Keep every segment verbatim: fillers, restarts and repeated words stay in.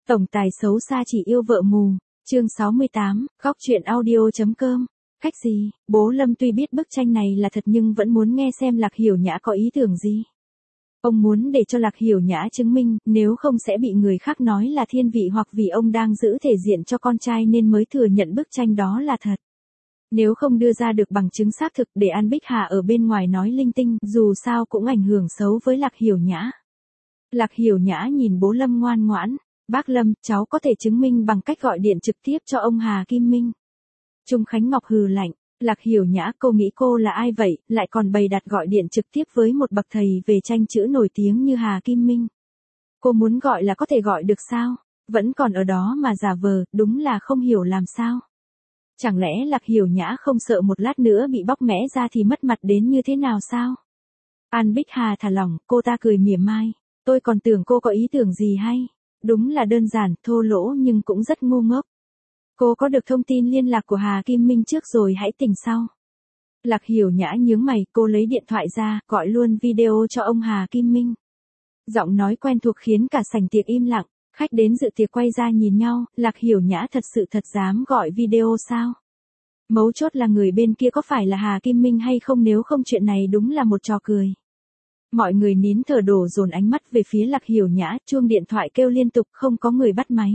Tổng tài xấu xa chỉ yêu vợ mù, chương sáu mươi tám, góc truyện audio.com. Cách gì, bố Lâm tuy biết bức tranh này là thật nhưng vẫn muốn nghe xem Lạc Hiểu Nhã có ý tưởng gì. Ông muốn để cho Lạc Hiểu Nhã chứng minh, nếu không sẽ bị người khác nói là thiên vị hoặc vì ông đang giữ thể diện cho con trai nên mới thừa nhận bức tranh đó là thật. Nếu không đưa ra được bằng chứng xác thực để An Bích Hà ở bên ngoài nói linh tinh, dù sao cũng ảnh hưởng xấu với Lạc Hiểu Nhã. Lạc Hiểu Nhã nhìn bố Lâm ngoan ngoãn, bác Lâm, cháu có thể chứng minh bằng cách gọi điện trực tiếp cho ông Hà Kim Minh. Trung Khánh Ngọc hừ lạnh, Lạc Hiểu Nhã, cô nghĩ cô là ai vậy, lại còn bày đặt gọi điện trực tiếp với một bậc thầy về tranh chữ nổi tiếng như Hà Kim Minh. Cô muốn gọi là có thể gọi được sao, vẫn còn ở đó mà giả vờ, đúng là không hiểu làm sao. Chẳng lẽ Lạc Hiểu Nhã không sợ một lát nữa bị bóc mẽ ra thì mất mặt đến như thế nào sao? An Bích Hà thả lỏng, cô ta cười mỉa mai, tôi còn tưởng cô có ý tưởng gì hay. Đúng là đơn giản, thô lỗ nhưng cũng rất ngu ngốc. Cô có được thông tin liên lạc của Hà Kim Minh trước rồi hãy tỉnh sau. Lạc Hiểu Nhã nhướng mày, cô lấy điện thoại ra, gọi luôn video cho ông Hà Kim Minh. Giọng nói quen thuộc khiến cả sảnh tiệc im lặng, khách đến dự tiệc quay ra nhìn nhau, Lạc Hiểu Nhã thật sự thật dám gọi video sao? Mấu chốt là người bên kia có phải là Hà Kim Minh hay không, nếu không chuyện này đúng là một trò cười. Mọi người nín thở đổ dồn ánh mắt về phía Lạc Hiểu Nhã, chuông điện thoại kêu liên tục không có người bắt máy.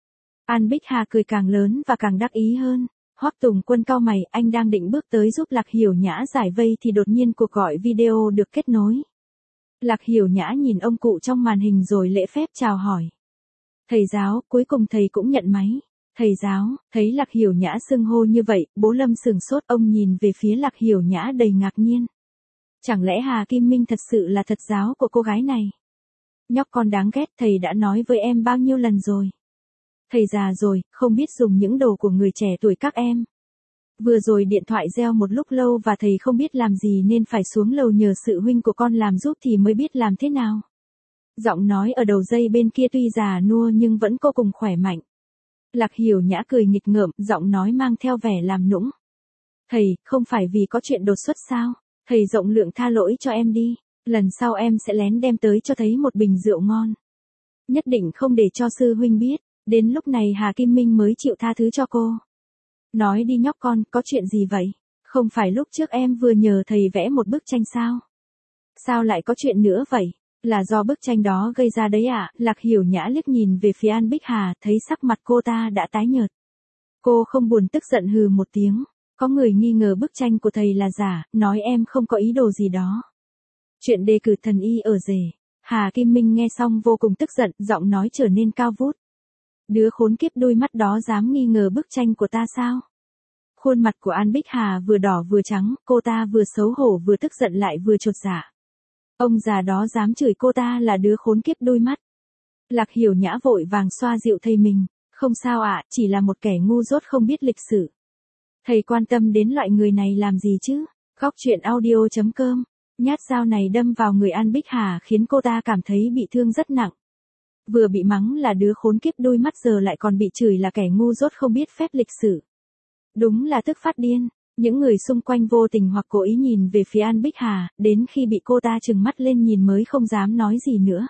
An Bích Hà cười càng lớn và càng đắc ý hơn. Hoắc Tùng Quân cau mày, anh đang định bước tới giúp Lạc Hiểu Nhã giải vây thì đột nhiên cuộc gọi video được kết nối. Lạc Hiểu Nhã nhìn ông cụ trong màn hình rồi lễ phép chào hỏi. Thầy giáo, cuối cùng thầy cũng nhận máy. Thầy giáo, thấy Lạc Hiểu Nhã xưng hô như vậy, bố Lâm sừng sốt, ông nhìn về phía Lạc Hiểu Nhã đầy ngạc nhiên. Chẳng lẽ Hà Kim Minh thật sự là thật giáo của cô gái này? Nhóc con đáng ghét, thầy đã nói với em bao nhiêu lần rồi. Thầy già rồi, không biết dùng những đồ của người trẻ tuổi các em. Vừa rồi điện thoại reo một lúc lâu và thầy không biết làm gì nên phải xuống lầu nhờ sự huynh của con làm giúp thì mới biết làm thế nào. Giọng nói ở đầu dây bên kia tuy già nua nhưng vẫn vô cùng khỏe mạnh. Lạc Hiểu Nhã cười nghịch ngợm, giọng nói mang theo vẻ làm nũng. Thầy, không phải vì có chuyện đột xuất sao? Thầy rộng lượng tha lỗi cho em đi, lần sau em sẽ lén đem tới cho thấy một bình rượu ngon. Nhất định không để cho sư huynh biết, đến lúc này Hà Kim Minh mới chịu tha thứ cho cô. Nói đi nhóc con, có chuyện gì vậy? Không phải lúc trước em vừa nhờ thầy vẽ một bức tranh sao? Sao lại có chuyện nữa vậy? Là do bức tranh đó gây ra đấy ạ. À? Lạc Hiểu Nhã liếc nhìn về phía An Bích Hà, thấy sắc mặt cô ta đã tái nhợt. Cô không buồn tức giận hừ một tiếng. Có người nghi ngờ bức tranh của thầy là giả, nói em không có ý đồ gì đó. Chuyện đề cử thần y ở rể. Hà Kim Minh nghe xong vô cùng tức giận, giọng nói trở nên cao vút. Đứa khốn kiếp đôi mắt đó dám nghi ngờ bức tranh của ta sao? Khuôn mặt của An Bích Hà vừa đỏ vừa trắng, cô ta vừa xấu hổ vừa tức giận lại vừa chột dạ. Ông già đó dám chửi cô ta là đứa khốn kiếp đôi mắt. Lạc Hiểu Nhã vội vàng xoa dịu thầy mình. Không sao ạ, à, chỉ là một kẻ ngu dốt không biết lịch sử. Thầy quan tâm đến loại người này làm gì chứ? Góc truyện audio.com. Nhát dao này đâm vào người An Bích Hà khiến cô ta cảm thấy bị thương rất nặng. Vừa bị mắng là đứa khốn kiếp đôi mắt giờ lại còn bị chửi là kẻ ngu dốt không biết phép lịch sử. Đúng là tức phát điên. Những người xung quanh vô tình hoặc cố ý nhìn về phía An Bích Hà, đến khi bị cô ta trừng mắt lên nhìn mới không dám nói gì nữa.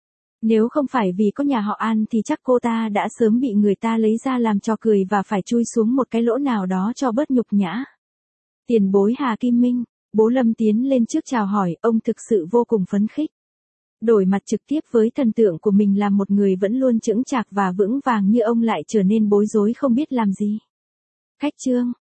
Nếu không phải vì có nhà họ An thì chắc cô ta đã sớm bị người ta lấy ra làm trò cười và phải chui xuống một cái lỗ nào đó cho bớt nhục nhã. Tiền bối Hà Kim Minh, bố Lâm tiến lên trước chào hỏi, ông thực sự vô cùng phấn khích. Đổi mặt trực tiếp với thần tượng của mình là một người vẫn luôn chững chạc và vững vàng như ông lại trở nên bối rối không biết làm gì. Khách trương,